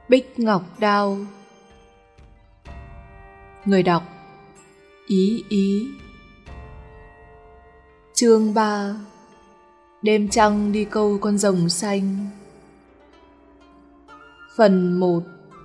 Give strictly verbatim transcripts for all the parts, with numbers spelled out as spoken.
Bích Ngọc Đao. Người đọc Ý Ý. Chương ba. Đêm trăng đi câu con rồng xanh. Phần một.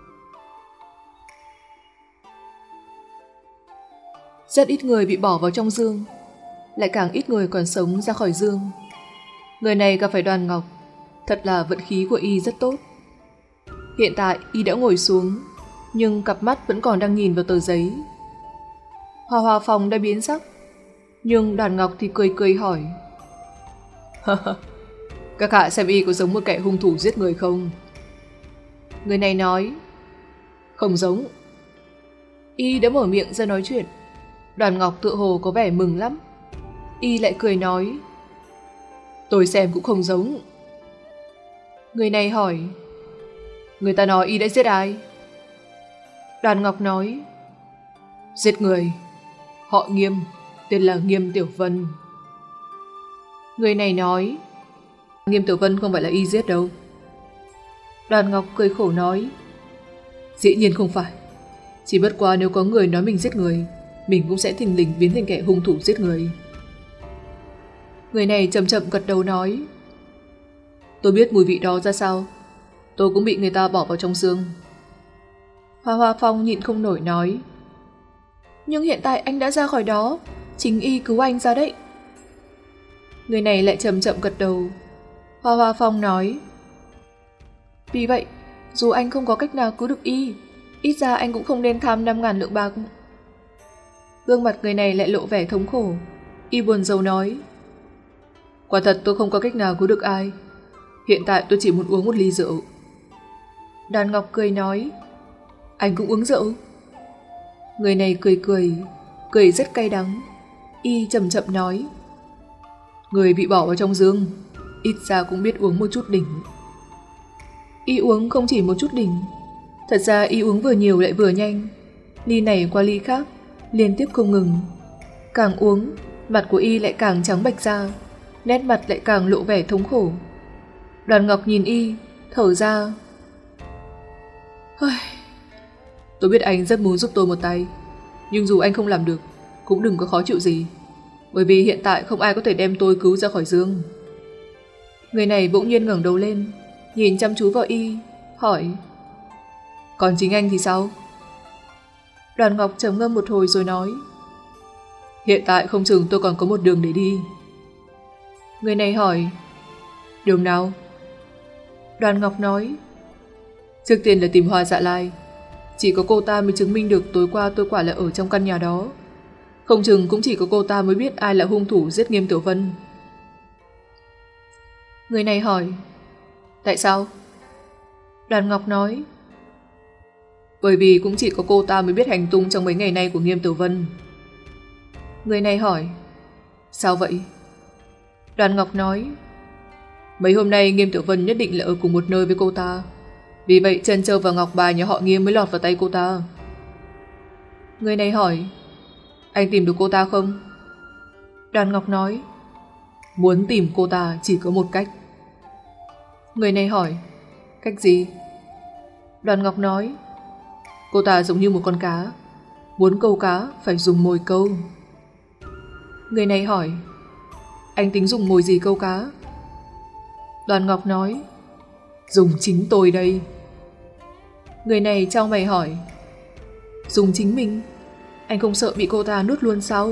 Rất ít người bị bỏ vào trong dương, lại càng ít người còn sống ra khỏi dương. Người này gặp phải Đoàn Ngọc, thật là vận khí của y rất tốt. Hiện tại y đã ngồi xuống, nhưng cặp mắt vẫn còn đang nhìn vào tờ giấy. Hoa Hoa Phong đã biến sắc, nhưng Đoàn Ngọc thì cười cười hỏi: các hạ xem y có giống một kẻ hung thủ giết người không? Người này nói: không giống. Y đã mở miệng ra nói chuyện, Đoàn Ngọc tựa hồ có vẻ mừng lắm. Y lại cười nói: tôi xem cũng không giống. Người này hỏi: người ta nói y đã giết ai? Đoàn Ngọc nói: giết người, họ Nghiêm, tên là Nghiêm Tiểu Vân. Người này nói: Nghiêm Tiểu Vân không phải là y giết đâu. Đoàn Ngọc cười khổ nói: dĩ nhiên không phải. Chỉ bất quá nếu có người nói mình giết người, mình cũng sẽ thình lình biến thành kẻ hung thủ giết người. Người này chậm chậm gật đầu nói: tôi biết mùi vị đó ra sao. Tôi cũng bị người ta bỏ vào trong xương. Hoa Hoa Phong nhịn không nổi nói: nhưng hiện tại anh đã ra khỏi đó, chính y cứu anh ra đấy. Người này lại chậm chậm gật đầu. Hoa Hoa Phong nói: vì vậy, dù anh không có cách nào cứu được y, ít ra anh cũng không nên tham năm ngàn lượng bạc. Gương mặt người này lại lộ vẻ thống khổ. Y buồn rầu nói: quả thật tôi không có cách nào cứu được ai. Hiện tại tôi chỉ muốn uống một ly rượu. Đoàn Ngọc cười nói: anh cũng uống rượu? Người này cười cười, cười rất cay đắng. Y chậm chậm nói: người bị bỏ vào trong giường, ít ra cũng biết uống một chút đỉnh. Y uống không chỉ một chút đỉnh. Thật ra y uống vừa nhiều lại vừa nhanh, ly này qua ly khác, liên tiếp không ngừng. Càng uống, mặt của y lại càng trắng bệch ra, nét mặt lại càng lộ vẻ thống khổ. Đoàn Ngọc nhìn y, thở ra: tôi biết anh rất muốn giúp tôi một tay, nhưng dù anh không làm được, cũng đừng có khó chịu gì, bởi vì hiện tại không ai có thể đem tôi cứu ra khỏi giường. Người này bỗng nhiên ngẩng đầu lên, nhìn chăm chú vào y, hỏi: còn chính anh thì sao? Đoàn Ngọc trầm ngâm một hồi rồi nói: hiện tại không chừng tôi còn có một đường để đi. Người này hỏi: đường nào? Đoàn Ngọc nói: trước tiên là tìm Hoa Dạ Lai. Chỉ có cô ta mới chứng minh được tối qua tôi quả là ở trong căn nhà đó. Không chừng cũng chỉ có cô ta mới biết ai là hung thủ giết Nghiêm Tiểu Vân. Người này hỏi: tại sao? Đoàn Ngọc nói: bởi vì cũng chỉ có cô ta mới biết hành tung trong mấy ngày nay của Nghiêm Tiểu Vân. Người này hỏi: sao vậy? Đoàn Ngọc nói: mấy hôm nay Nghiêm Tiểu Vân nhất định là ở cùng một nơi với cô ta, vì vậy trân châu và ngọc bài nhà họ Nghiêm mới lọt vào tay cô ta. Người này hỏi: anh tìm được cô ta không? Đoàn Ngọc nói: muốn tìm cô ta chỉ có một cách. Người này hỏi: cách gì? Đoàn Ngọc nói: cô ta giống như một con cá, muốn câu cá phải dùng mồi câu. Người này hỏi: anh tính dùng mồi gì câu cá? Đoàn Ngọc nói: dùng chính tôi đây. Người này chau mày hỏi: dùng chính mình? Anh không sợ bị cô ta nuốt luôn sao?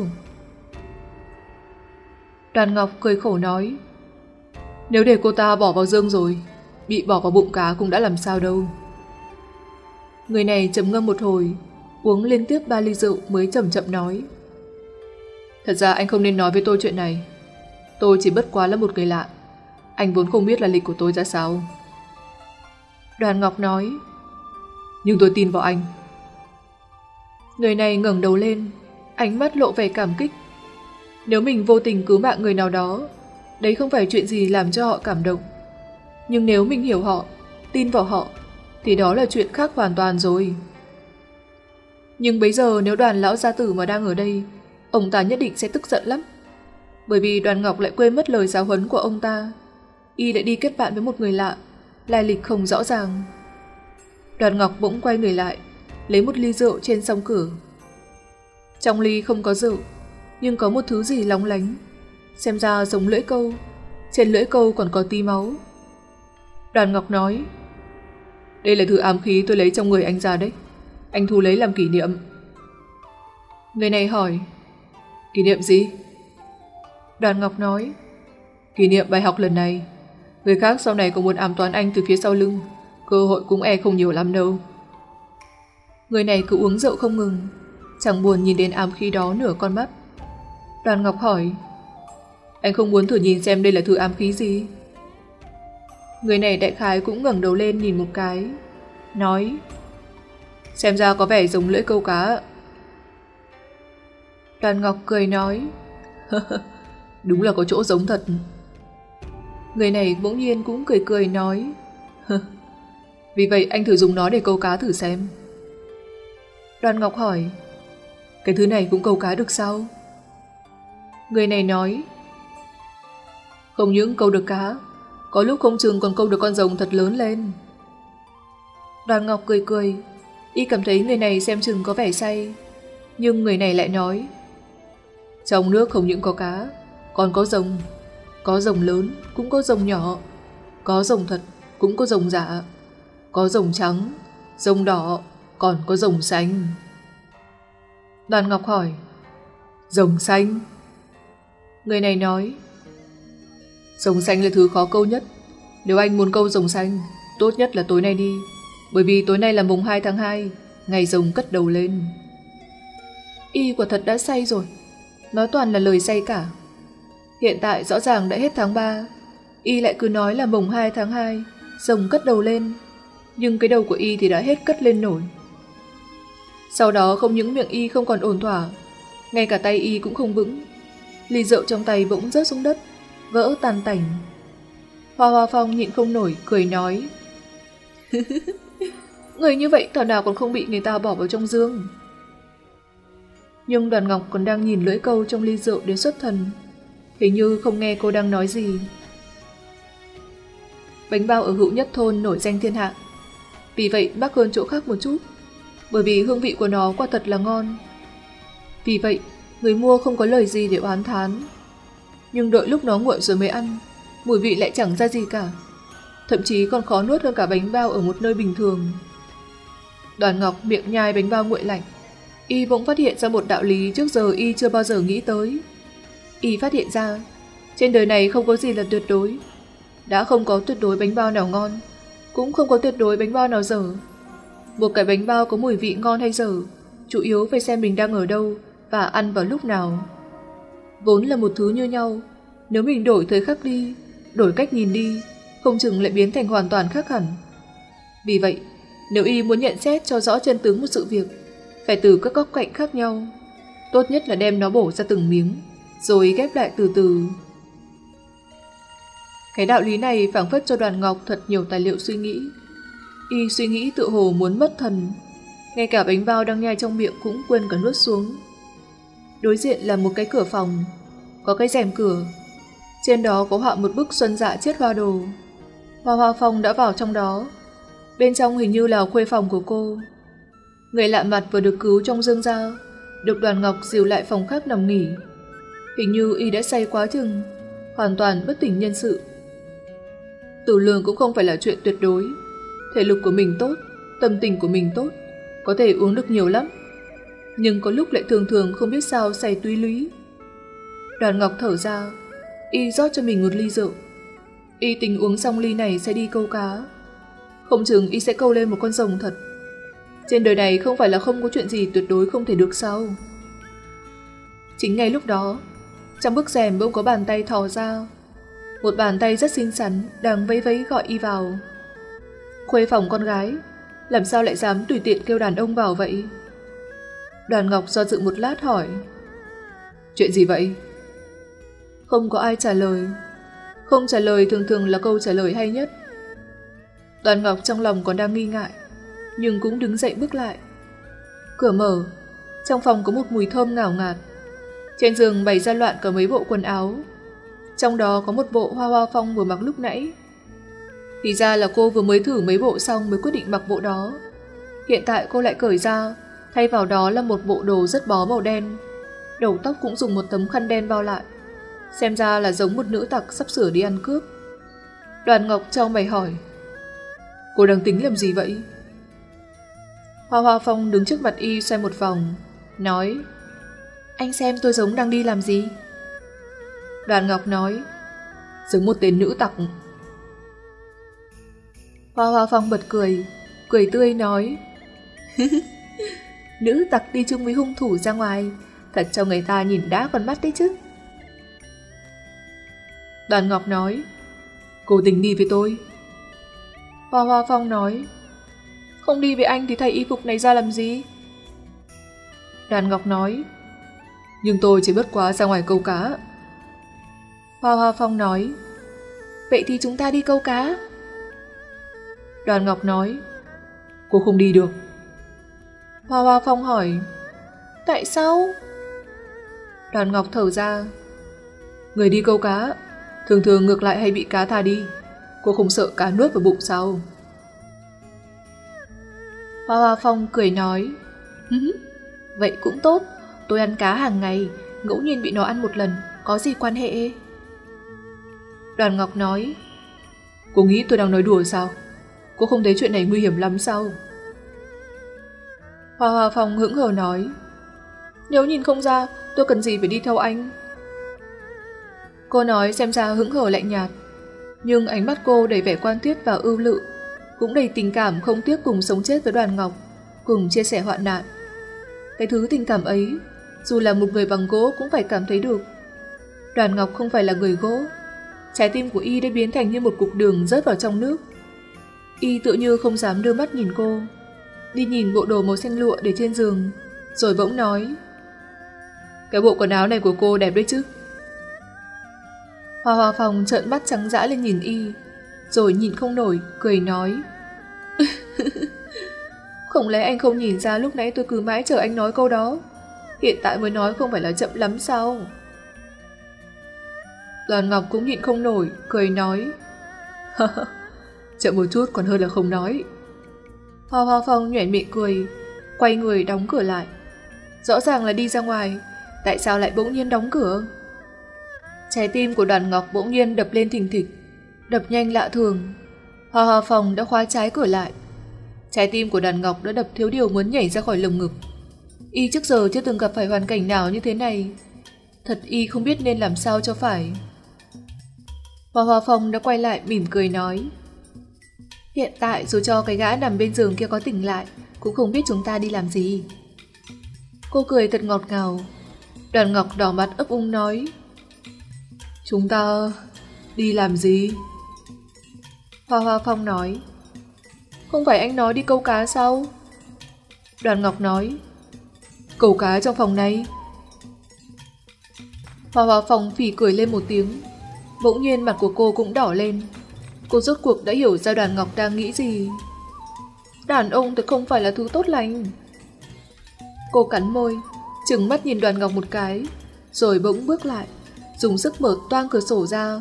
Đoàn Ngọc cười khổ nói: nếu để cô ta bỏ vào dương rồi, bị bỏ vào bụng cá cũng đã làm sao đâu. Người này trầm ngâm một hồi, uống liên tiếp ba ly rượu mới chậm chậm nói: thật ra anh không nên nói với tôi chuyện này. Tôi chỉ bất quá là một người lạ, anh vốn không biết là lịch của tôi ra sao. Đoàn Ngọc nói: nhưng tôi tin vào anh. Người này ngẩng đầu lên, ánh mắt lộ vẻ cảm kích. Nếu mình vô tình cứu mạng người nào đó, đấy không phải chuyện gì làm cho họ cảm động. Nhưng nếu mình hiểu họ, tin vào họ, thì đó là chuyện khác hoàn toàn rồi. Nhưng bây giờ nếu Đoàn lão gia tử mà đang ở đây, ông ta nhất định sẽ tức giận lắm. Bởi vì Đoàn Ngọc lại quên mất lời giáo huấn của ông ta. Y đã đi kết bạn với một người lạ, lai lịch không rõ ràng. Đoàn Ngọc bỗng quay người lại, lấy một ly rượu trên song cửa. Trong ly không có rượu, nhưng có một thứ gì lóng lánh, xem ra giống lưỡi câu. Trên lưỡi câu còn có tí máu. Đoàn Ngọc nói, đây là thứ ám khí tôi lấy trong người anh ra đấy. Anh thu lấy làm kỷ niệm. Người này hỏi, kỷ niệm gì? Đoàn Ngọc nói, kỷ niệm bài học lần này. Người khác sau này còn muốn ám toán anh từ phía sau lưng, cơ hội cũng e không nhiều lắm đâu. Người này cứ uống rượu không ngừng, chẳng buồn nhìn đến ám khí đó nửa con mắt. Đoàn Ngọc hỏi, anh không muốn thử nhìn xem đây là thứ ám khí gì? Người này đại khái cũng ngẩng đầu lên nhìn một cái, nói, xem ra có vẻ giống lưỡi câu cá. Đoàn Ngọc cười nói, đúng là có chỗ giống thật. Người này bỗng nhiên cũng cười cười nói, vì vậy anh thử dùng nó để câu cá thử xem. Đoàn Ngọc hỏi, cái thứ này cũng câu cá được sao? Người này nói, không những câu được cá, có lúc không chừng còn câu được con rồng thật lớn lên. Đoàn Ngọc cười cười, y cảm thấy người này xem chừng có vẻ say. Nhưng người này lại nói, trong nước không những có cá, còn có rồng. Có rồng lớn, cũng có rồng nhỏ. Có rồng thật, cũng có rồng giả. Có rồng trắng, rồng đỏ, còn có rồng xanh. Đoàn Ngọc hỏi, rồng xanh? Người này nói, rồng xanh là thứ khó câu nhất. Nếu anh muốn câu rồng xanh, tốt nhất là tối nay đi, bởi vì tối nay là mùng hai tháng hai, ngày rồng cất đầu lên. Y quả thật đã say rồi, nói toàn là lời say cả. Hiện tại rõ ràng đã hết tháng ba, y lại cứ nói là mùng hai tháng hai, rồng cất đầu lên, nhưng cái đầu của y thì đã hết cất lên nổi. Sau đó không những miệng y không còn ổn thỏa, ngay cả tay y cũng không vững. Ly rượu trong tay bỗng rớt xuống đất, vỡ tan tành. Hoa Hoa Phong nhịn không nổi, cười nói, người như vậy thảo nào còn không bị người ta bỏ vào trong giường. Nhưng Đoàn Ngọc còn đang nhìn lưỡi câu trong ly rượu đến xuất thần, hình như không nghe cô đang nói gì. Bánh bao ở Hữu Nhất Thôn nổi danh thiên hạ, vì vậy mắc hơn chỗ khác một chút, bởi vì hương vị của nó quả thật là ngon. Vì vậy người mua không có lời gì để oán thán. Nhưng đợi lúc nó nguội rồi mới ăn, mùi vị lại chẳng ra gì cả, thậm chí còn khó nuốt hơn cả bánh bao ở một nơi bình thường. Đoàn Ngọc miệng nhai bánh bao nguội lạnh, y bỗng phát hiện ra một đạo lý trước giờ y chưa bao giờ nghĩ tới. Y phát hiện ra, trên đời này không có gì là tuyệt đối. Đã không có tuyệt đối bánh bao nào ngon, cũng không có tuyệt đối bánh bao nào dở. Một cái bánh bao có mùi vị ngon hay dở, chủ yếu phải xem mình đang ở đâu và ăn vào lúc nào. Vốn là một thứ như nhau, nếu mình đổi thời khắc đi, đổi cách nhìn đi, không chừng lại biến thành hoàn toàn khác hẳn. Vì vậy, nếu y muốn nhận xét cho rõ chân tướng một sự việc, phải từ các góc cạnh khác nhau. Tốt nhất là đem nó bổ ra từng miếng, rồi ghép lại từ từ. Cái đạo lý này phảng phất cho Đoàn Ngọc thật nhiều tài liệu suy nghĩ. Y suy nghĩ tựa hồ muốn mất thần, ngay cả bánh bao đang nhai trong miệng cũng quên cả nuốt xuống. Đối diện là một cái cửa phòng, có cái rèm cửa, trên đó có họa một bức Xuân Dạ Chiết Hoa Đồ. Hoa Hoa Phong đã vào trong đó, bên trong hình như là khuê phòng của cô. Người lạ mặt vừa được cứu trong dương ra, được Đoàn Ngọc dìu lại phòng khác nằm nghỉ. Hình như y đã say quá chừng, hoàn toàn bất tỉnh nhân sự. Tử lường cũng không phải là chuyện tuyệt đối. Thể lực của mình tốt, tâm tình của mình tốt, có thể uống được nhiều lắm, nhưng có lúc lại thường thường không biết sao say túy lúy. Đoàn Ngọc thở ra, y rót cho mình một ly rượu. Y tính uống xong ly này sẽ đi câu cá, không chừng y sẽ câu lên một con rồng thật. Trên đời này không phải là không có chuyện gì tuyệt đối không thể được sao. Chính ngay lúc đó, trong bức rèm bỗng có bàn tay thò ra. Một bàn tay rất xinh xắn đang vẫy vẫy gọi y vào. Khuê phòng con gái, làm sao lại dám tùy tiện kêu đàn ông vào vậy? Đoàn Ngọc do dự một lát hỏi, chuyện gì vậy? Không có ai trả lời. Không trả lời thường thường là câu trả lời hay nhất. Đoàn Ngọc trong lòng còn đang nghi ngại, nhưng cũng đứng dậy bước lại. Cửa mở, trong phòng có một mùi thơm ngào ngạt. Trên giường bày ra loạn cả mấy bộ quần áo, trong đó có một bộ Hoa Hoa Phong vừa mặc lúc nãy. Thì ra là cô vừa mới thử mấy bộ xong mới quyết định mặc bộ đó. Hiện tại cô lại cởi ra, thay vào đó là một bộ đồ rất bó màu đen. Đầu tóc cũng dùng một tấm khăn đen bao lại. Xem ra là giống một nữ tặc sắp sửa đi ăn cướp. Đoàn Ngọc chau mày hỏi: cô đang tính làm gì vậy? Hoa Hoa Phong đứng trước mặt y xoay một vòng, nói: anh xem tôi giống đang đi làm gì? Đoàn Ngọc nói: giống một tên nữ tặc. Hoa Hoa Phong bật cười, cười tươi nói: nữ tặc đi chung với hung thủ ra ngoài, thật cho người ta nhìn đã con mắt đấy chứ. Đoàn Ngọc nói: cô tính đi với tôi. Hoa Hoa Phong nói: không đi với anh thì thay y phục này ra làm gì? Đoàn Ngọc nói: nhưng tôi chỉ bất quá ra ngoài câu cá. Hoa Hoa Phong nói: vậy thì chúng ta đi câu cá. Đoàn Ngọc nói: cô không đi được. Hoa Hoa Phong hỏi: tại sao? Đoàn Ngọc thở ra: người đi câu cá thường thường ngược lại hay bị cá thả đi. Cô không sợ cá nuốt vào bụng sao? Hoa Hoa Phong cười nói: vậy cũng tốt, tôi ăn cá hàng ngày, ngẫu nhiên bị nó ăn một lần, có gì quan hệ? Đoàn Ngọc nói: cô nghĩ tôi đang nói đùa sao? Cô không thấy chuyện này nguy hiểm lắm sao? Hoa Hoa Phong hững hờ nói: nếu nhìn không ra, tôi cần gì phải đi theo anh? Cô nói xem ra hững hờ lạnh nhạt, nhưng ánh mắt cô đầy vẻ quan thiết và ưu lự, cũng đầy tình cảm không tiếc cùng sống chết với Đoàn Ngọc, cùng chia sẻ hoạn nạn. Cái thứ tình cảm ấy, dù là một người bằng gỗ cũng phải cảm thấy được. Đoàn Ngọc không phải là người gỗ. Trái tim của y đã biến thành như một cục đường rớt vào trong nước. Y tự như không dám đưa mắt nhìn cô, đi nhìn bộ đồ màu xanh lụa để trên giường, rồi bỗng nói: cái bộ quần áo này của cô đẹp đấy chứ? Hoa Hoa Phong trợn mắt trắng dã lên nhìn y, rồi nhìn không nổi, cười nói: không lẽ anh không nhìn ra lúc nãy tôi cứ mãi chờ anh nói câu đó, hiện tại mới nói không phải là chậm lắm sao? Đoàn Ngọc cũng nhịn không nổi, cười nói: chậm một chút còn hơn là không nói. Hoa Hoa Phong nhoẻn miệng cười, quay người đóng cửa lại. Rõ ràng là đi ra ngoài, tại sao lại bỗng nhiên đóng cửa? Trái tim của Đoàn Ngọc bỗng nhiên đập lên thình thịch, đập nhanh lạ thường. Hoa Hoa Phong đã khóa trái cửa lại. Trái tim của Đoàn Ngọc đã đập thiếu điều muốn nhảy ra khỏi lồng ngực. Y trước giờ chưa từng gặp phải hoàn cảnh nào như thế này. Thật y không biết nên làm sao cho phải. Hoa Hoa Phong đã quay lại mỉm cười nói: hiện tại dù cho cái gã nằm bên giường kia có tỉnh lại, cũng không biết chúng ta đi làm gì. Cô cười thật ngọt ngào. Đoàn Ngọc đỏ mặt ấp úng nói: chúng ta đi làm gì? Hoa Hoa Phong nói: không phải anh nói đi câu cá sao? Đoàn Ngọc nói: câu cá trong phòng này. Hoa Hoa Phong phì cười lên một tiếng. Bỗng nhiên mặt của cô cũng đỏ lên. Cô rốt cuộc đã hiểu ra Đoàn Ngọc đang nghĩ gì. Đàn ông thật không phải là thứ tốt lành. Cô cắn môi, trừng mắt nhìn Đoàn Ngọc một cái, rồi bỗng bước lại, dùng sức mở toang cửa sổ ra.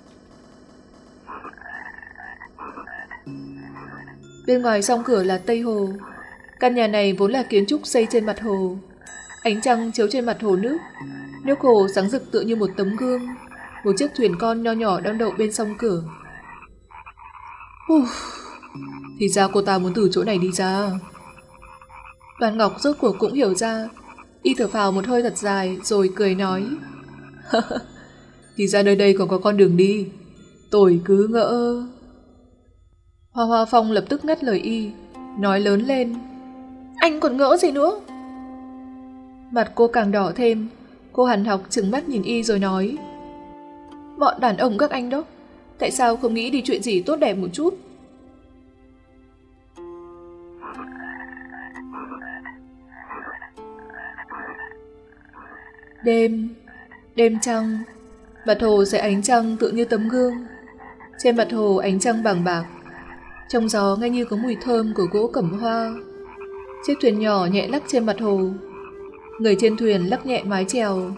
Bên ngoài song cửa là Tây Hồ. Căn nhà này vốn là kiến trúc xây trên mặt hồ. Ánh trăng chiếu trên mặt hồ nước. Nước hồ sáng rực tựa như một tấm gương. Một chiếc thuyền con nho nhỏ đang đậu bên song cửa. Uf, thì ra cô ta muốn từ chỗ này đi ra. Đoàn Ngọc rốt cuộc cũng hiểu ra. Y thở phào một hơi thật dài, rồi cười nói: thì ra nơi đây còn có con đường đi. Tôi cứ ngỡ. Hoa Hoa Phong lập tức ngắt lời y, nói lớn lên: anh còn ngỡ gì nữa? Mặt cô càng đỏ thêm. Cô hằn học trừng mắt nhìn y rồi nói: bọn đàn ông các anh đó, tại sao không nghĩ đi chuyện gì tốt đẹp một chút? Đêm, đêm trăng, mặt hồ sẽ ánh trăng tựa như tấm gương. Trên mặt hồ ánh trăng bàng bạc, trong gió nghe như có mùi thơm của gỗ cẩm hoa. Chiếc thuyền nhỏ nhẹ lắc trên mặt hồ. Người trên thuyền lắc nhẹ mái chèo.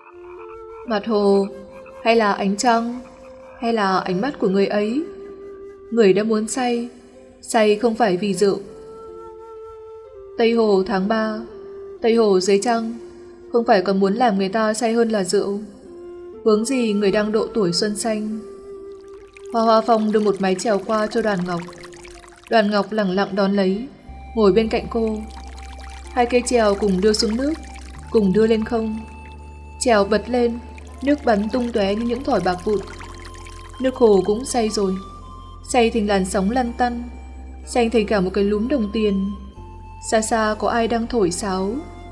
Mặt hồ, hay là ánh trăng, hay là ánh mắt của người ấy? Người đã muốn say, say không phải vì rượu. Tây Hồ tháng ba, Tây Hồ dưới trăng, không phải còn muốn làm người ta say hơn là rượu. Huống gì người đang độ tuổi xuân xanh. Hoa Hoa Phong đưa một mái chèo qua cho Đoàn Ngọc. Đoàn Ngọc lẳng lặng đón lấy, ngồi bên cạnh cô. Hai cây chèo cùng đưa xuống nước, cùng đưa lên không. Chèo bật lên, nước bắn tung tóe như những thỏi bạc vụn. Nước hồ cũng say rồi, say thành làn sóng lăn tăn, xanh thành cả một cái lúm đồng tiền. Xa xa có ai đang thổi sáo.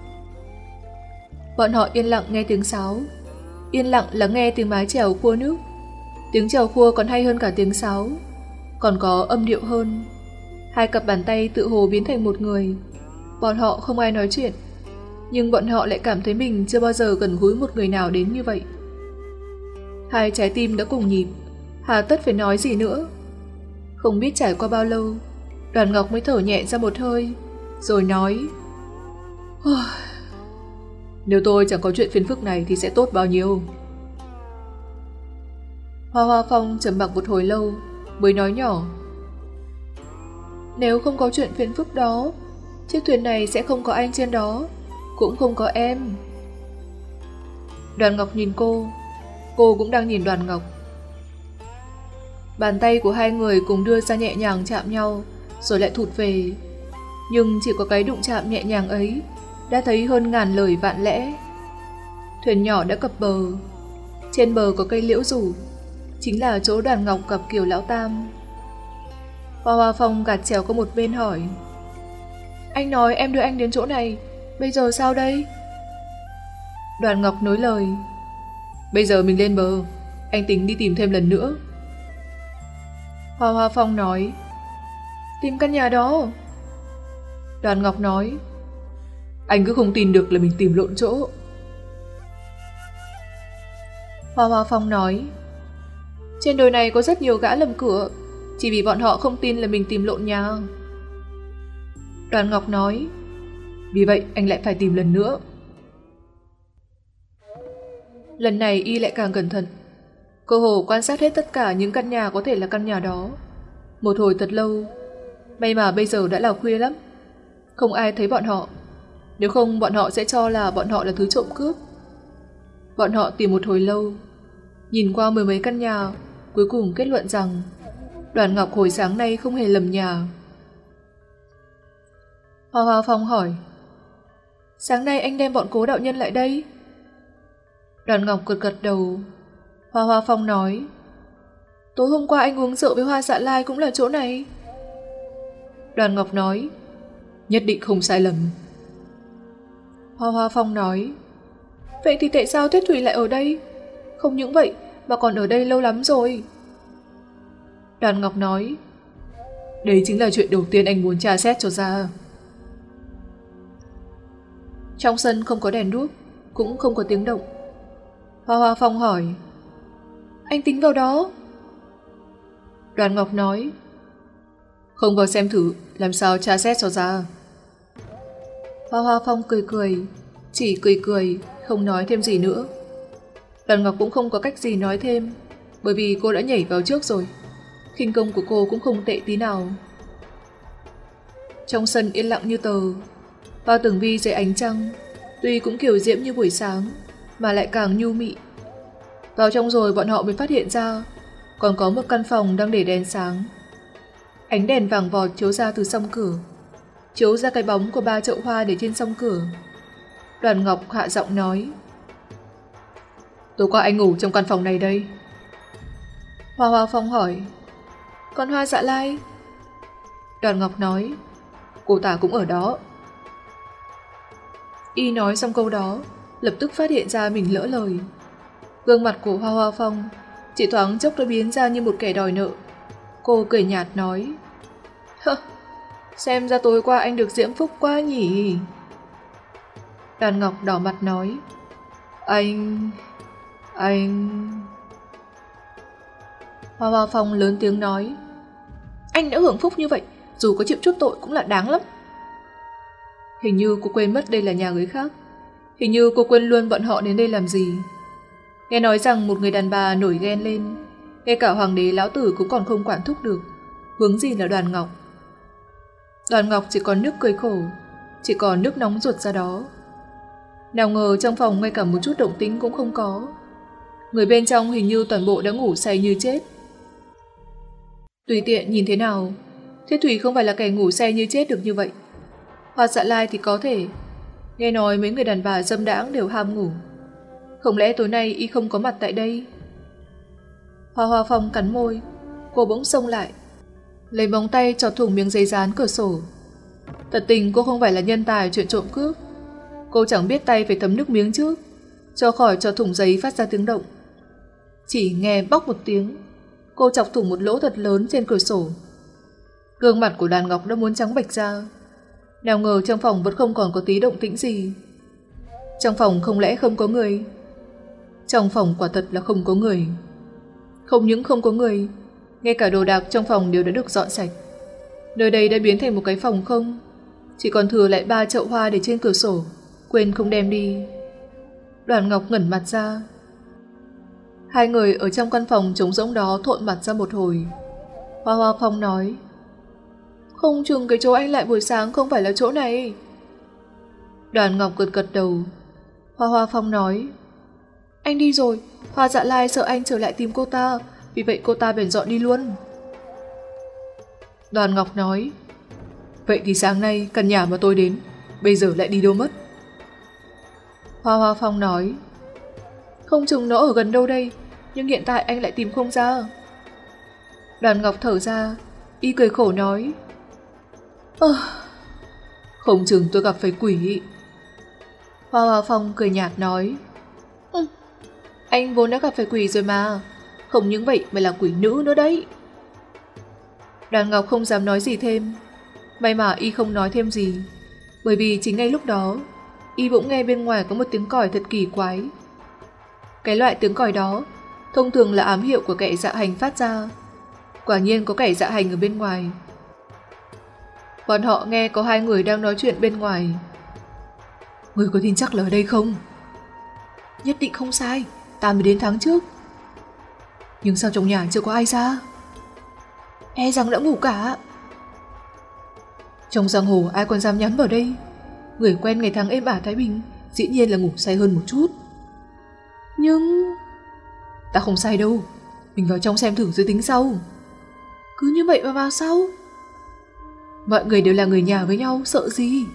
Bọn họ yên lặng nghe tiếng sáo, yên lặng lắng nghe tiếng mái chèo khua nước. Tiếng chèo khua còn hay hơn cả tiếng sáo, còn có âm điệu hơn. Hai cặp bàn tay tự hồ biến thành một người. Bọn họ không ai nói chuyện, nhưng bọn họ lại cảm thấy mình chưa bao giờ gần gũi một người nào đến như vậy. Hai trái tim đã cùng nhịp, hà tất phải nói gì nữa. Không biết trải qua bao lâu, Đoàn Ngọc mới thở nhẹ ra một hơi, rồi nói: Nếu tôi chẳng có chuyện phiền phức này thì sẽ tốt bao nhiêu. Hoa Hoa Phong trầm mặc một hồi lâu mới nói nhỏ: Nếu không có chuyện phiền phức đó, chiếc thuyền này sẽ không có anh trên đó, cũng không có em. Đoàn Ngọc nhìn cô, cô cũng đang nhìn Đoàn Ngọc. Bàn tay của hai người cùng đưa ra nhẹ nhàng chạm nhau, rồi lại thụt về. Nhưng chỉ có cái đụng chạm nhẹ nhàng ấy đã thấy hơn ngàn lời vạn lẽ. Thuyền nhỏ đã cập bờ. Trên bờ có cây liễu rủ, chính là chỗ Đoàn Ngọc gặp Kiều Lão Tam. Hoa Hoa Phong gạt chèo qua một bên hỏi: Anh nói em đưa anh đến chỗ này, bây giờ sao đây? Đoàn Ngọc nối lời: Bây giờ mình lên bờ, anh tính đi tìm thêm lần nữa. Hoa Hoa Phong nói: Tìm căn nhà đó. Đoàn Ngọc nói: Anh cứ không tin được là mình tìm lộn chỗ. Hoa Hoa Phong nói: Trên đồi này có rất nhiều gã lầm cửa, chỉ vì bọn họ không tin là mình tìm lộn nhà. Đoàn Ngọc nói: Vì vậy anh lại phải tìm lần nữa. Lần này y lại càng cẩn thận, cơ hồ quan sát hết tất cả những căn nhà có thể là căn nhà đó. Một hồi thật lâu. May mà bây giờ đã là khuya lắm, không ai thấy bọn họ. Nếu không bọn họ sẽ cho là bọn họ là thứ trộm cướp. Bọn họ tìm một hồi lâu, nhìn qua mười mấy căn nhà, cuối cùng kết luận rằng Đoàn Ngọc hồi sáng nay không hề lầm nhà. Hoa Hoa Phong hỏi: Sáng nay anh đem bọn Cố đạo nhân lại đây? Đoàn Ngọc gật gật đầu. Hoa Hoa Phong nói: Tối hôm qua anh uống rượu với Hoa Dạ Lai cũng là chỗ này. Đoàn Ngọc nói: Nhất định không sai lầm. Hoa Hoa Phong nói: Vậy thì tại sao Tuyết Thủy lại ở đây? Không những vậy mà còn ở đây lâu lắm rồi. Đoàn Ngọc nói: Đấy chính là chuyện đầu tiên anh muốn tra xét cho ra. Trong sân không có đèn đuốc, cũng không có tiếng động. Hoa Hoa Phong hỏi: Anh tính vào đó? Đoàn Ngọc nói: Không vào xem thử, làm sao tra xét cho ra. Hoa Hoa Phong cười cười, chỉ cười cười, không nói thêm gì nữa. Đoàn Ngọc cũng không có cách gì nói thêm, bởi vì cô đã nhảy vào trước rồi. Khinh công của cô cũng không tệ tí nào. Trong sân yên lặng như tờ. Bao tường vi dưới ánh trăng, tuy cũng kiều diễm như buổi sáng, mà lại càng nhu mị. Vào trong rồi bọn họ mới phát hiện ra còn có một căn phòng đang để đèn sáng. Ánh đèn vàng vọt chiếu ra từ song cửa, chiếu ra cái bóng của ba chậu hoa để trên song cửa. Đoàn Ngọc hạ giọng nói: Tối qua anh ngủ trong căn phòng này đây. Hoa Hoa Phong hỏi: Còn Hoa Dạ Lai? Đoàn Ngọc nói: Cô ta cũng ở đó. Y nói xong câu đó, lập tức phát hiện ra mình lỡ lời. Gương mặt của Hoa Hoa Phong chỉ thoáng chốc đã biến ra như một kẻ đòi nợ. Cô cười nhạt nói: Hơ, xem ra tối qua anh được diễm phúc quá nhỉ. Đoàn Ngọc đỏ mặt nói: Anh... anh... Hoa Hoa Phong lớn tiếng nói: Anh đã hưởng phúc như vậy, dù có chịu chút tội cũng là đáng lắm. Hình như cô quên mất đây là nhà người khác. Hình như cô quên luôn bọn họ đến đây làm gì. Nghe nói rằng một người đàn bà nổi ghen lên, ngay cả hoàng đế lão tử cũng còn không quản thúc được, Huống gì là Đoàn Ngọc. Đoàn Ngọc chỉ còn nước cười khổ, chỉ còn nước nóng ruột ra đó. Nào ngờ trong phòng ngay cả một chút động tĩnh cũng không có. Người bên trong hình như toàn bộ đã ngủ say như chết. Tùy tiện nhìn thế nào, Thiết Thủy không phải là kẻ ngủ say như chết được như vậy. Hoa Dạ Lai thì có thể. Nghe nói mấy người đàn bà dâm đãng đều ham ngủ. Không lẽ tối nay y không có mặt tại đây? Hoa Hoa Phong cắn môi, cô bỗng xông lại, lấy móng tay chọt thủng miếng giấy dán cửa sổ. Thật tình cô không phải là nhân tài chuyện trộm cướp. Cô chẳng biết tay phải thấm nước miếng trước, cho khỏi chọt thủng giấy phát ra tiếng động. Chỉ nghe bóc một tiếng, cô chọc thủng một lỗ thật lớn trên cửa sổ. Gương mặt của Đoàn Ngọc đã muốn trắng bệch ra. Nào ngờ trong phòng vẫn không còn có tí động tĩnh gì. Trong phòng không lẽ không có người? Trong phòng quả thật là không có người. Không những không có người, ngay cả đồ đạc trong phòng đều đã được dọn sạch. Nơi đây đã biến thành một cái phòng không, chỉ còn thừa lại ba chậu hoa để trên cửa sổ, quên không đem đi. Đoàn Ngọc ngẩn mặt ra. Hai người ở trong căn phòng trống rỗng đó thộn mặt ra một hồi. Hoa Hoa Phong nói: "Không chừng cái chỗ anh lại buổi sáng không phải là chỗ này." Đoàn Ngọc gật gật đầu. Hoa Hoa Phong nói: "Anh đi rồi, Hoa Dạ Lai sợ anh trở lại tìm cô ta, vì vậy cô ta bèn dọn đi luôn." Đoàn Ngọc nói: "Vậy thì sáng nay căn nhà mà tôi đến, bây giờ lại đi đâu mất?" Hoa Hoa Phong nói: "Không chừng nó ở gần đâu đây, nhưng hiện tại anh lại tìm không ra." Đoàn Ngọc thở ra, y cười khổ nói: "Ơ, không chừng tôi gặp phải quỷ." Hoa Hoa Phong cười nhạt nói: "Ừ, anh vốn đã gặp phải quỷ rồi mà, không những vậy mà là quỷ nữ nữa đấy." Đoàn Ngọc không dám nói gì thêm. May mà y không nói thêm gì, bởi vì chính ngay lúc đó y bỗng nghe bên ngoài có một tiếng còi thật kỳ quái. Cái loại tiếng còi đó thông thường là ám hiệu của kẻ dạ hành phát ra. Quả nhiên có kẻ dạ hành ở bên ngoài. Bọn họ nghe có hai người đang nói chuyện bên ngoài. "Người có tin chắc là ở đây không?" "Nhất định không sai, ta mới đến tháng trước." "Nhưng sao trong nhà chưa có ai ra?" "E rằng đã ngủ cả." "Trong giang hồ ai còn dám nhắn vào đây? Người quen ngày tháng êm ả thái bình, dĩ nhiên là ngủ say hơn một chút." "Nhưng..." "Ta không say đâu, mình vào trong xem thử rồi tính sau." "Cứ như vậy mà vào sau?" "Mọi người đều là người nhà với nhau, sợ gì?"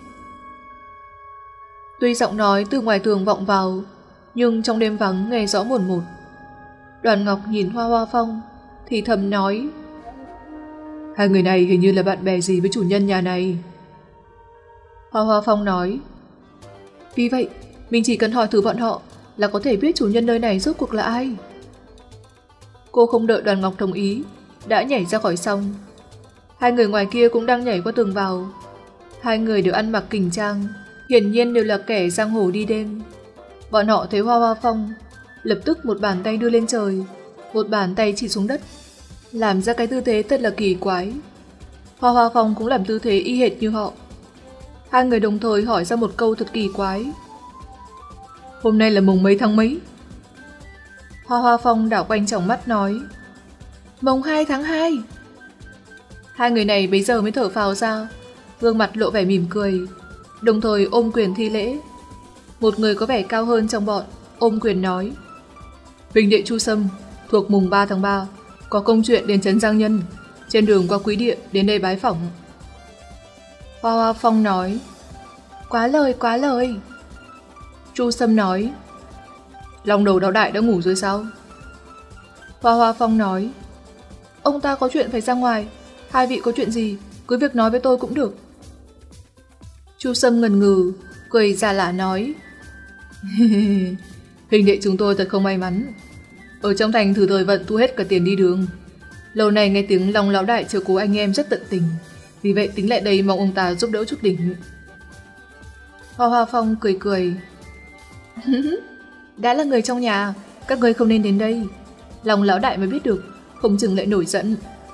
Tuy giọng nói từ ngoài tường vọng vào, nhưng trong đêm vắng nghe rõ mồn một. Đoàn Ngọc nhìn Hoa Hoa Phong thì thầm nói: "Hai người này hình như là bạn bè gì với chủ nhân nhà này." Hoa Hoa Phong nói: "Vì vậy mình chỉ cần hỏi thử bọn họ là có thể biết chủ nhân nơi này rốt cuộc là ai." Cô không đợi Đoàn Ngọc đồng ý, đã nhảy ra khỏi song. Hai người ngoài kia cũng đang nhảy qua tường vào. Hai người đều ăn mặc kình trang, hiển nhiên đều là kẻ giang hồ đi đêm. Bọn họ thấy Hoa Hoa Phong, lập tức một bàn tay đưa lên trời, một bàn tay chỉ xuống đất, làm ra cái tư thế thật là kỳ quái. Hoa Hoa Phong cũng làm tư thế y hệt như họ. Hai người đồng thời hỏi ra một câu thật kỳ quái: "Hôm nay là mùng mấy tháng mấy?" Hoa Hoa Phong đảo quanh tròng mắt nói: "Mùng hai tháng hai." Hai người này bấy giờ mới thở phào ra, gương mặt lộ vẻ mỉm cười, đồng thời ôm quyền thi lễ. Một người có vẻ cao hơn trong bọn ôm quyền nói: "Huynh đệ Chu Sâm, thuộc mùng ba tháng ba, có công chuyện đến trấn Giang Nhân, trên đường qua Quý Địa đến đây bái phỏng." Hoa Hoa Phong nói: "Quá lời, quá lời." Chu Sâm nói: "Long đầu đạo đại đã ngủ rồi sao?" Hoa Hoa Phong nói: "Ông ta có chuyện phải ra ngoài, hai vị có chuyện gì cứ việc nói với tôi cũng được." Chu Sâm ngần ngừ, cười già lả nói: "Huynh đệ chúng tôi thật không may mắn, ở trong thành thử thời vận thu hết cả tiền đi đường. Lâu nay nghe tiếng Long lão đại chiều cố anh em rất tận tình, vì vậy tính lại đây mong ông ta giúp đỡ chút đỉnh." Hoa Hoa Phong cười cười: "Đã là người trong nhà, các ngươi không nên đến đây. Long lão đại mới biết được, không chừng lại nổi giận."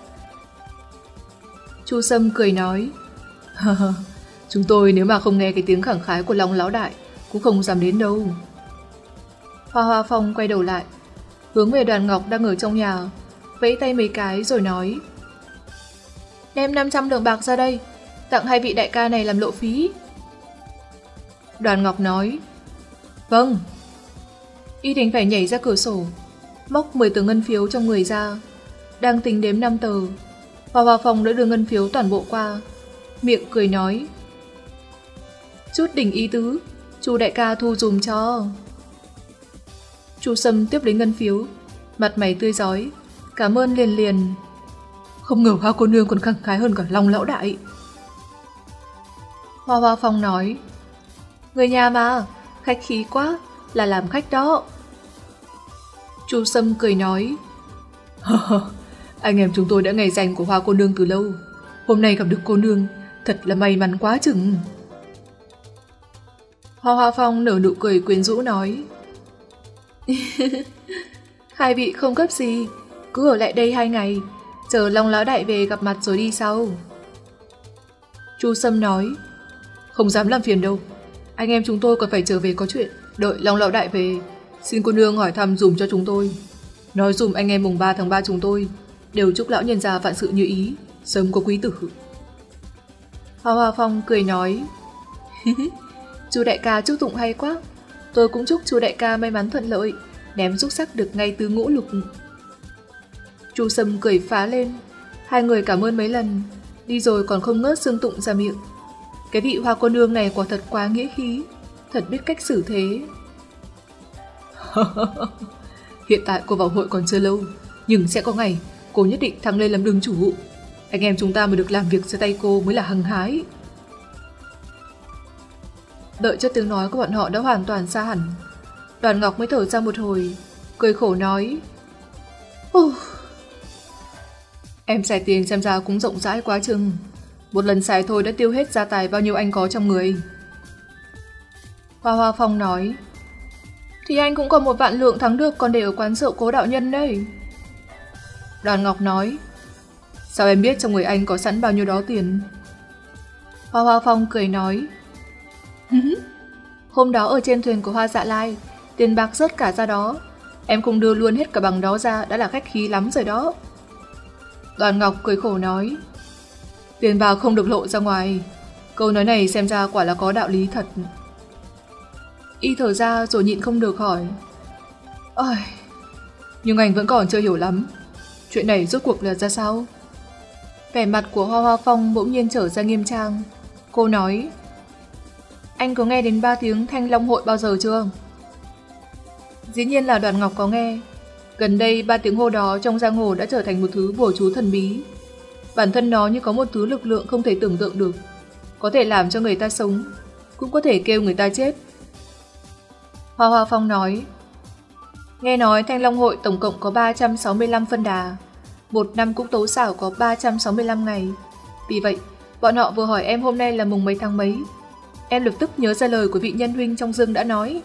Chu Sâm cười nói: "Chúng tôi nếu mà không nghe cái tiếng khẳng khái của Long lão đại cũng không dám đến đâu." Hoa Hoa Phong quay đầu lại, hướng về Đoàn Ngọc đang ở trong nhà, vẫy tay mấy cái rồi nói: đem năm trăm lượng bạc ra đây, tặng hai vị đại ca này làm lộ phí. Đoàn Ngọc nói, vâng. Y Đình phải nhảy ra cửa sổ, móc mười tờ ngân phiếu trong người ra, đang tính đếm năm tờ. Hoa Hoa Phong đã đưa ngân phiếu toàn bộ qua, miệng cười nói, chút đỉnh ý tứ, chú đại ca thu dùm cho. Chu Sâm tiếp lấy ngân phiếu, mặt mày tươi rói, cảm ơn liền liền. Không ngờ Hoa cô nương còn khẳng khái hơn cả Long lão đại. Hoa Hoa Phong nói, người nhà mà, khách khí quá, là làm khách đó. Chu Sâm cười nói, anh em chúng tôi đã ngày rành của Hoa cô nương từ lâu, hôm nay gặp được cô nương, thật là may mắn quá chừng. Hoa Hoa Phong nở nụ cười quyến rũ nói, hai vị không gấp gì, cứ ở lại đây hai ngày, chờ Long lão đại về gặp mặt rồi đi sau. Chu Sâm nói, không dám làm phiền đâu, anh em chúng tôi còn phải trở về có chuyện, đợi Long lão đại về, xin cô nương hỏi thăm dùm cho chúng tôi, nói dùm anh em mùng ba tháng ba chúng tôi đều chúc lão nhân gia vạn sự như ý, sớm có quý tử. Hoa Hoa Phong cười nói, chú đại ca chúc tụng hay quá, tôi cũng chúc chú đại ca may mắn thuận lợi, ném xúc sắc được ngay tứ ngũ lục. Chu Sâm cười phá lên, hai người cảm ơn mấy lần, đi rồi còn không ngớt xương tụng ra miệng. Cái vị Hoa cô nương này quả thật quá nghĩa khí, thật biết cách xử thế. Hiện tại cô vào hội còn chưa lâu, nhưng sẽ có ngày cô nhất định thăng lên làm đường chủ. Anh em chúng ta mới được làm việc dưới tay cô mới là hăng hái. Đợi cho tiếng nói của bọn họ đã hoàn toàn xa hẳn, Đoàn Ngọc mới thở ra một hồi, cười khổ nói, Ồ, em xài tiền xem ra cũng rộng rãi quá chừng, một lần xài thôi đã tiêu hết gia tài bao nhiêu anh có trong người. Hoa Hoa Phong nói, thì anh cũng còn một vạn lượng thắng được còn để ở quán rượu Cố đạo nhân đấy. Đoàn Ngọc nói, sao em biết trong người anh có sẵn bao nhiêu đó tiền? Hoa Hoa Phong cười nói, hôm đó ở trên thuyền của Hoa Dạ Lai, tiền bạc rớt cả ra đó, em không đưa luôn hết cả bằng đó ra đã là khách khí lắm rồi đó. Đoàn Ngọc cười khổ nói, tiền bạc không được lộ ra ngoài, câu nói này xem ra quả là có đạo lý thật. Y thở ra rồi nhịn không được hỏi, ôi, nhưng anh vẫn còn chưa hiểu lắm, chuyện này rốt cuộc là ra sao? Vẻ mặt của Hoa Hoa Phong bỗng nhiên trở ra nghiêm trang. Cô nói, anh có nghe đến ba tiếng Thanh Long hội bao giờ chưa? Dĩ nhiên là Đoàn Ngọc có nghe. Gần đây ba tiếng hô đó trong giang hồ đã trở thành một thứ bùa chú thần bí. Bản thân nó như có một thứ lực lượng không thể tưởng tượng được, có thể làm cho người ta sống, cũng có thể kêu người ta chết. Hoa Hoa Phong nói, nghe nói Thanh Long hội tổng cộng có ba trăm sáu mươi lăm phân đà, một năm cũng tấu xảo có ba trăm sáu mươi lăm ngày. Vì vậy, bọn họ vừa hỏi em hôm nay là mùng mấy tháng mấy. Em lập tức nhớ ra lời của vị nhân huynh trong dương đã nói.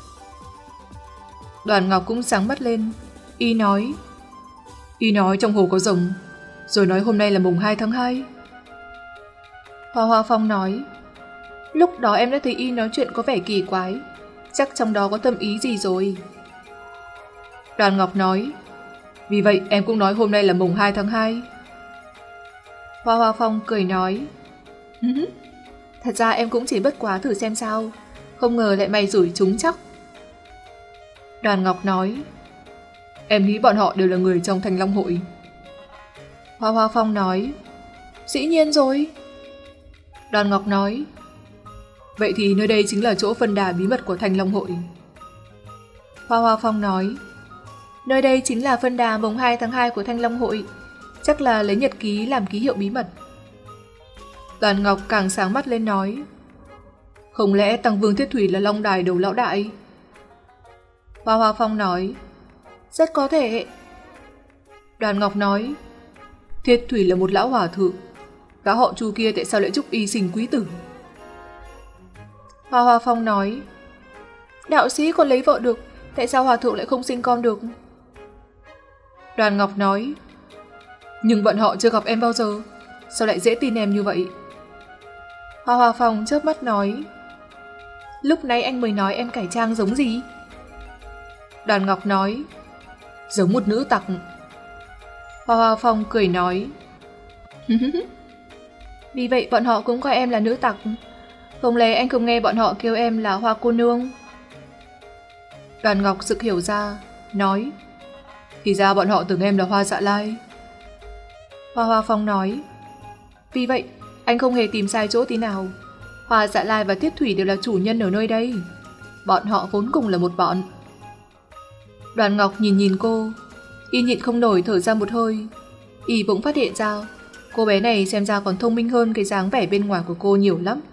Đoàn Ngọc cũng sáng mắt lên. Y nói, Y nói trong hồ có rồng, rồi nói hôm nay là mùng hai tháng hai. Hoa Hoa Phong nói, lúc đó em đã thấy Y nói chuyện có vẻ kỳ quái, chắc trong đó có tâm ý gì rồi. Đoàn Ngọc nói, vì vậy em cũng nói hôm nay là mùng hai tháng hai. Hoa Hoa Phong cười nói, thật ra em cũng chỉ bất quá thử xem sao, không ngờ lại mày rủi chúng chắc. Đoàn Ngọc nói, em nghĩ bọn họ đều là người trong Thanh Long hội. Hoa Hoa Phong nói, dĩ nhiên rồi. Đoàn Ngọc nói, vậy thì nơi đây chính là chỗ phân đà bí mật của Thanh Long hội. Hoa Hoa Phong nói, nơi đây chính là phân đà mùng hai tháng hai của Thanh Long hội, chắc là lấy nhật ký làm ký hiệu bí mật. Đoàn Ngọc càng sáng mắt lên nói, không lẽ Tăng Vương Thiết Thủy là Long Đài đầu lão đại? Hoa Hoa Phong nói, rất có thể. Đoàn Ngọc nói, Thiết Thủy là một lão hòa thượng, gã họ Chu kia tại sao lại chúc y sinh quý tử? Hoa Hoa Phong nói, đạo sĩ còn lấy vợ được, tại sao hòa thượng lại không sinh con được? Đoàn Ngọc nói, nhưng bọn họ chưa gặp em bao giờ, sao lại dễ tin em như vậy? Hoa Hoa Phong chớp mắt nói, lúc nãy anh mới nói em cải trang giống gì? Đoàn Ngọc nói, giống một nữ tặc. Hoa Hoa Phong cười nói, Vì vậy bọn họ cũng coi em là nữ tặc. Không lẽ anh không nghe bọn họ kêu em là Hoa cô nương? Đoàn Ngọc sực hiểu ra, nói: Thì ra bọn họ tưởng em là Hoa Dạ Lai. Hoa Hoa Phong nói: Vì vậy, anh không hề tìm sai chỗ tí nào. Hoa Dạ Lai và Tiết Thủy đều là chủ nhân ở nơi đây. Bọn họ vốn cùng là một bọn. Đoàn Ngọc nhìn nhìn cô, y nhịn không nổi thở ra một hơi. Y bỗng phát hiện ra cô bé này xem ra còn thông minh hơn cái dáng vẻ bên ngoài của cô nhiều lắm.